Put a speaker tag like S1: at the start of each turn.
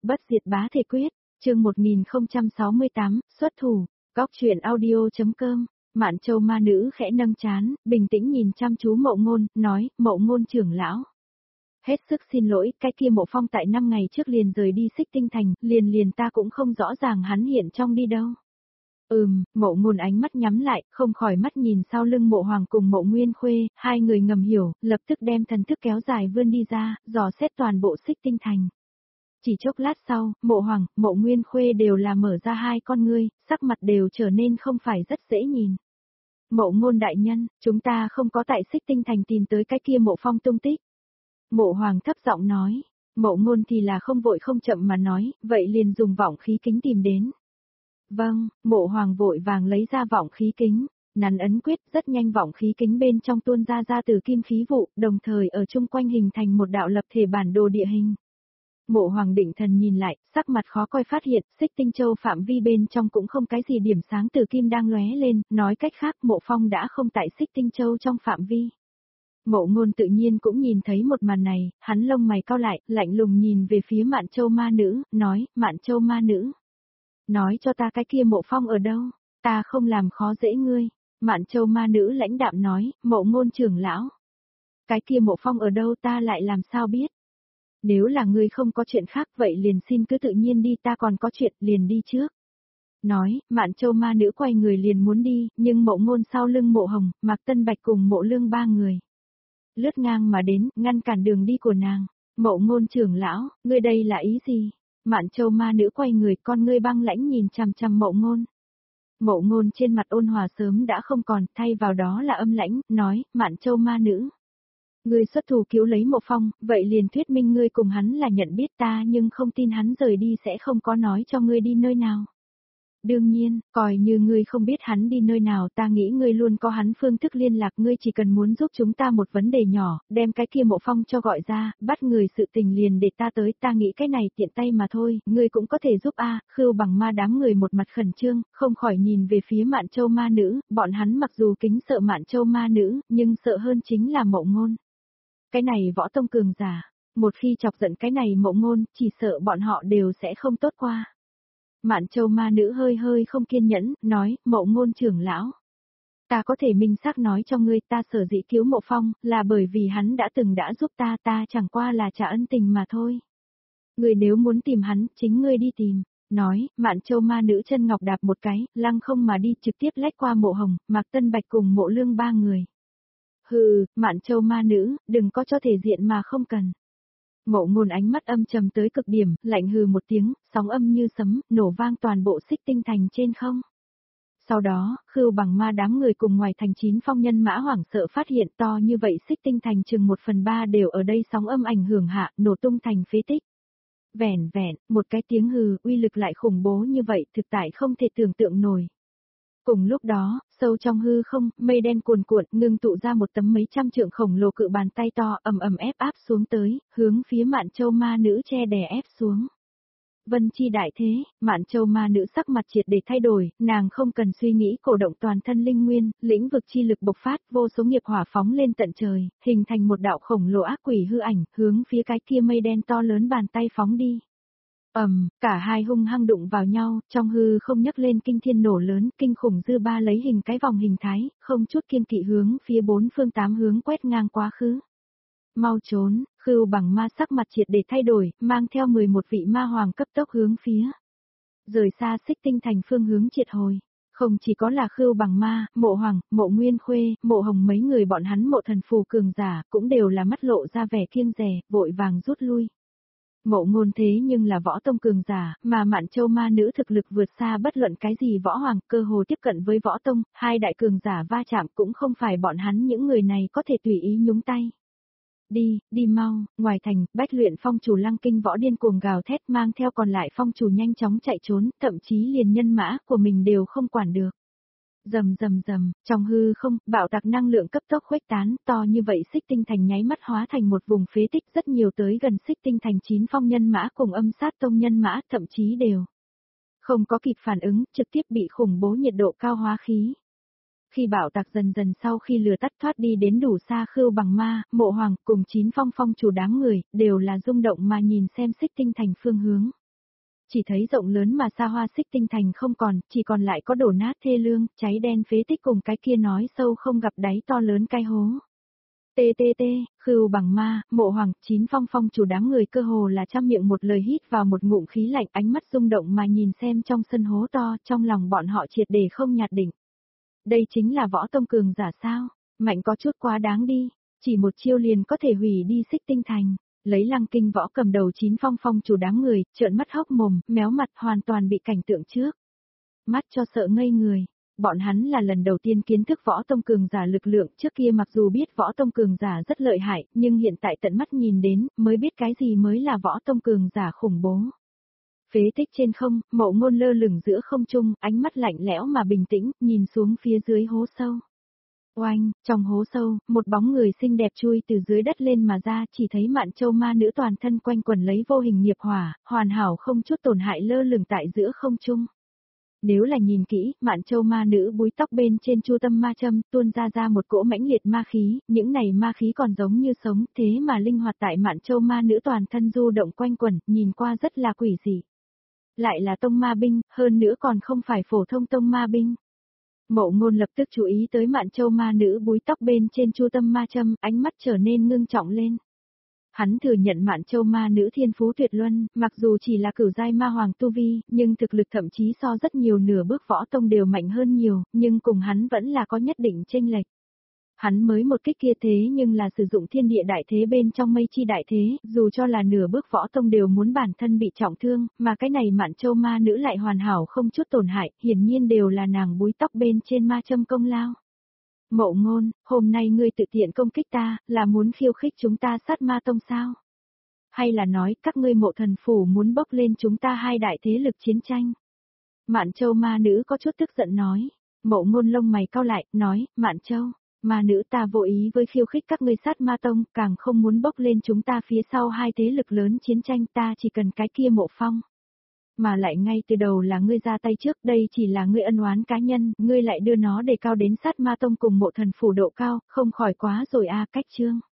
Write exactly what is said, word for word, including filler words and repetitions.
S1: Bất diệt bá thể quyết, chương một nghìn không trăm sáu mươi tám, xuất thủ, góc truyện audio.com, Mạn Châu ma nữ khẽ nâng trán, bình tĩnh nhìn chăm chú Mộ Ngôn, nói, Mộ Ngôn trưởng lão. Hết sức xin lỗi, cái kia Mộ Phong tại năm ngày trước liền rời đi Xích Tinh Thành, liền liền ta cũng không rõ ràng hắn hiện trong đi đâu. Ừm, Mộ Ngôn ánh mắt nhắm lại, không khỏi mắt nhìn sau lưng Mộ Hoàng cùng Mộ Nguyên Khuê, hai người ngầm hiểu, lập tức đem thần thức kéo dài vươn đi ra, dò xét toàn bộ Xích Tinh Thành. Chỉ chốc lát sau, Mộ Hoàng, Mộ Nguyên Khuê đều là mở ra hai con ngươi, sắc mặt đều trở nên không phải rất dễ nhìn. Mộ Ngôn đại nhân, chúng ta không có tại Xích Tinh Thành tìm tới cái kia Mộ Phong tung tích. Mộ Hoàng thấp giọng nói, Mộ Ngôn thì là không vội không chậm mà nói, vậy liền dùng vọng khí kính tìm đến. Vâng, Mộ Hoàng vội vàng lấy ra vọng khí kính, nắn ấn quyết, rất nhanh vọng khí kính bên trong tuôn ra ra từ kim khí vụ, đồng thời ở chung quanh hình thành một đạo lập thể bản đồ địa hình. Mộ Hoàng định thần nhìn lại, sắc mặt khó coi phát hiện, Xích Tinh Châu phạm vi bên trong cũng không cái gì điểm sáng từ kim đang lóe lên, nói cách khác Mộ Phong đã không tại Xích Tinh Châu trong phạm vi. Mộ Ngôn tự nhiên cũng nhìn thấy một màn này, hắn lông mày cau lại, lạnh lùng nhìn về phía Mạn Châu ma nữ, nói, Mạn Châu ma nữ. Nói cho ta cái kia Mộ Phong ở đâu, ta không làm khó dễ ngươi. Mạn Châu ma nữ lãnh đạm nói, Mộ Ngôn trưởng lão. Cái kia Mộ Phong ở đâu ta lại làm sao biết. Nếu là ngươi không có chuyện khác vậy liền xin cứ tự nhiên đi, ta còn có chuyện, liền đi trước. Nói, Mạn Châu ma nữ quay người liền muốn đi, nhưng Mộ Ngôn sau lưng Mộ Hồng, Mạc Tân Bạch cùng Mộ Lương ba người lướt ngang mà đến, ngăn cản đường đi của nàng. Mộ Ngôn trưởng lão, ngươi đây là ý gì? Mạn Châu ma nữ quay người, con ngươi băng lãnh nhìn chằm chằm Mộ Ngôn. Mộ Ngôn trên mặt ôn hòa sớm đã không còn, thay vào đó là âm lãnh, nói, Mạn Châu ma nữ. Ngươi xuất thủ cứu lấy Mộ Phong, vậy liền thuyết minh ngươi cùng hắn là nhận biết ta, nhưng không tin hắn rời đi sẽ không có nói cho ngươi đi nơi nào. Đương nhiên, coi như ngươi không biết hắn đi nơi nào, ta nghĩ ngươi luôn có hắn phương thức liên lạc, ngươi chỉ cần muốn giúp chúng ta một vấn đề nhỏ, đem cái kia Mộ Phong cho gọi ra, bắt người sự tình liền để ta tới, ta nghĩ cái này tiện tay mà thôi, ngươi cũng có thể giúp a. À, Khưu Bằng Ma đám người một mặt khẩn trương, không khỏi nhìn về phía Mạn Châu ma nữ, bọn hắn mặc dù kính sợ Mạn Châu ma nữ, nhưng sợ hơn chính là Mộ Ngôn. Cái này võ tông cường giả, một khi chọc giận cái này Mộ Ngôn, chỉ sợ bọn họ đều sẽ không tốt qua. Mạn Châu ma nữ hơi hơi không kiên nhẫn, nói, Mộ Ngôn trưởng lão. Ta có thể minh xác nói cho ngươi, ta sở dĩ cứu Mộ Phong, là bởi vì hắn đã từng đã giúp ta, ta chẳng qua là trả ân tình mà thôi. Ngươi nếu muốn tìm hắn, chính ngươi đi tìm. Nói, Mạn Châu ma nữ chân ngọc đạp một cái, lăng không mà đi, trực tiếp lách qua Mộ Hồng, Mạc Tân Bạch cùng Mộ Lương ba người. Hừ, Mạn Châu ma nữ, đừng có cho thể diện mà không cần. Mộ Ngôn ánh mắt âm trầm tới cực điểm, lạnh hừ một tiếng, sóng âm như sấm, nổ vang toàn bộ Xích Tinh Thành trên không. Sau đó, Khưu Bằng Ma đám người cùng ngoài thành chín phong nhân mã hoảng sợ phát hiện to như vậy Xích Tinh Thành chừng một phần ba đều ở đây sóng âm ảnh hưởng hạ, nổ tung thành phế tích. Vẻn vẹn, một cái tiếng hừ, uy lực lại khủng bố như vậy, thực tại không thể tưởng tượng nổi. Cùng lúc đó, sâu trong hư không, mây đen cuồn cuộn, ngưng tụ ra một tấm mấy trăm trượng khổng lồ cự bàn tay to, ầm ầm ép áp xuống tới, hướng phía Mạn Châu ma nữ che đè ép xuống. Vân chi đại thế, Mạn Châu ma nữ sắc mặt triệt để thay đổi, nàng không cần suy nghĩ, cổ động toàn thân linh nguyên, lĩnh vực chi lực bộc phát, vô số nghiệp hỏa phóng lên tận trời, hình thành một đạo khổng lồ ác quỷ hư ảnh, hướng phía cái kia mây đen to lớn bàn tay phóng đi. Ầm, um, cả hai hung hăng đụng vào nhau, trong hư không nhấc lên kinh thiên nổ lớn, kinh khủng dư ba lấy hình cái vòng hình thái, không chút kiên kỵ hướng phía bốn phương tám hướng quét ngang quá khứ. Mau trốn, Khưu Bằng Ma sắc mặt triệt để thay đổi, mang theo mười một vị ma hoàng cấp tốc hướng phía rời xa Xích Tinh Thành phương hướng triệt hồi. Không chỉ có là Khưu Bằng Ma, Mộ Hoàng, Mộ Nguyên Khuê, Mộ Hồng mấy người bọn hắn Mộ Thần Phù cường giả, cũng đều là mắt lộ ra vẻ kiêng dè, vội vàng rút lui. Mộ Ngôn thế nhưng là võ tông cường giả, mà Mạn Châu ma nữ thực lực vượt xa bất luận cái gì võ hoàng, cơ hồ tiếp cận với võ tông, hai đại cường giả va chạm cũng không phải bọn hắn những người này có thể tùy ý nhúng tay. Đi, đi mau, ngoài thành, Bách Luyện phong chủ Lăng Kinh võ điên cuồng gào thét, mang theo còn lại phong chủ nhanh chóng chạy trốn, thậm chí liền nhân mã của mình đều không quản được. Rầm rầm rầm, trong hư không, bạo tạc năng lượng cấp tốc khuếch tán, to như vậy Xích Tinh Thành nháy mắt hóa thành một vùng phế tích, rất nhiều tới gần Xích Tinh Thành chín phong nhân mã cùng âm sát tông nhân mã, thậm chí đều không có kịp phản ứng, trực tiếp bị khủng bố nhiệt độ cao hóa khí. Khi bạo tạc dần dần sau khi lửa tắt thoát đi đến đủ xa, Khưu Bằng Ma, Mộ Hoàng cùng chín phong phong chủ đám người, đều là rung động mà nhìn xem Xích Tinh Thành phương hướng. chỉ thấy rộng lớn mà xa hoa Xích Tinh Thành không còn, chỉ còn lại có đổ nát thê lương, cháy đen phế tích cùng cái kia nói sâu không gặp đáy to lớn cái hố. Tê tê tê, khưu bằng ma, Mộ Hoàng, Chín Phong Phong chủ đám người cơ hồ là trăm miệng một lời hít vào một ngụm khí lạnh, ánh mắt rung động mà nhìn xem trong sân hố to, trong lòng bọn họ triệt để không nhạt đỉnh. Đây chính là võ tông cường giả sao, mạnh có chút quá đáng đi, chỉ một chiêu liền có thể hủy đi Xích Tinh Thành. Lấy Lăng Kinh Võ cầm đầu Chín Phong Phong chủ đám người, trợn mắt hốc mồm, méo mặt hoàn toàn bị cảnh tượng trước mắt cho sợ ngây người. Bọn hắn là lần đầu tiên kiến thức võ tông cường giả lực lượng, trước kia mặc dù biết võ tông cường giả rất lợi hại, nhưng hiện tại tận mắt nhìn đến, mới biết cái gì mới là võ tông cường giả khủng bố. Phế tích trên không, Mộ Ngôn lơ lửng giữa không trung, ánh mắt lạnh lẽo mà bình tĩnh, nhìn xuống phía dưới hố sâu. Oanh, trong hố sâu, một bóng người xinh đẹp chui từ dưới đất lên mà ra, chỉ thấy Mạn Châu ma nữ toàn thân quanh quần lấy vô hình nghiệp hỏa, hoàn hảo không chút tổn hại lơ lửng tại giữa không trung. Nếu là nhìn kỹ, Mạn Châu ma nữ búi tóc bên trên chu tâm ma châm, tuôn ra ra một cỗ mãnh liệt ma khí, những này ma khí còn giống như sống, thế mà linh hoạt tại Mạn Châu ma nữ toàn thân du động quanh quẩn, nhìn qua rất là quỷ dị. Lại là tông ma binh, hơn nữa còn không phải phổ thông tông ma binh. Mộ Ngôn lập tức chú ý tới Mạn Châu ma nữ búi tóc bên trên chu tâm ma châm, ánh mắt trở nên ngưng trọng lên. Hắn thừa nhận Mạn Châu ma nữ thiên phú tuyệt luân, mặc dù chỉ là cửu giai ma hoàng tu vi, nhưng thực lực thậm chí so rất nhiều nửa bước võ tông đều mạnh hơn nhiều, nhưng cùng hắn vẫn là có nhất định chênh lệch. Hắn mới một kích kia thế nhưng là sử dụng thiên địa đại thế bên trong mây chi đại thế, dù cho là nửa bước võ tông đều muốn bản thân bị trọng thương, mà cái này Mạn Châu ma nữ lại hoàn hảo không chút tổn hại, hiển nhiên đều là nàng búi tóc bên trên ma châm công lao. Mộ Ngôn, hôm nay ngươi tự tiện công kích ta, là muốn khiêu khích chúng ta sát ma tông sao? Hay là nói các ngươi Mộ thần phủ muốn bốc lên chúng ta hai đại thế lực chiến tranh? Mạn Châu ma nữ có chút tức giận nói. Mộ Ngôn lông mày cau lại, nói, Mạn Châu, ma nữ ta vô ý với khiêu khích các ngươi sát ma tông, càng không muốn bốc lên chúng ta phía sau hai thế lực lớn chiến tranh, ta chỉ cần cái kia Mộ Phong. Mà lại ngay từ đầu là ngươi ra tay trước, đây chỉ là ngươi ân oán cá nhân, ngươi lại đưa nó đề cao đến sát ma tông cùng Mộ thần phủ độ cao, không khỏi quá rồi a, cách chương.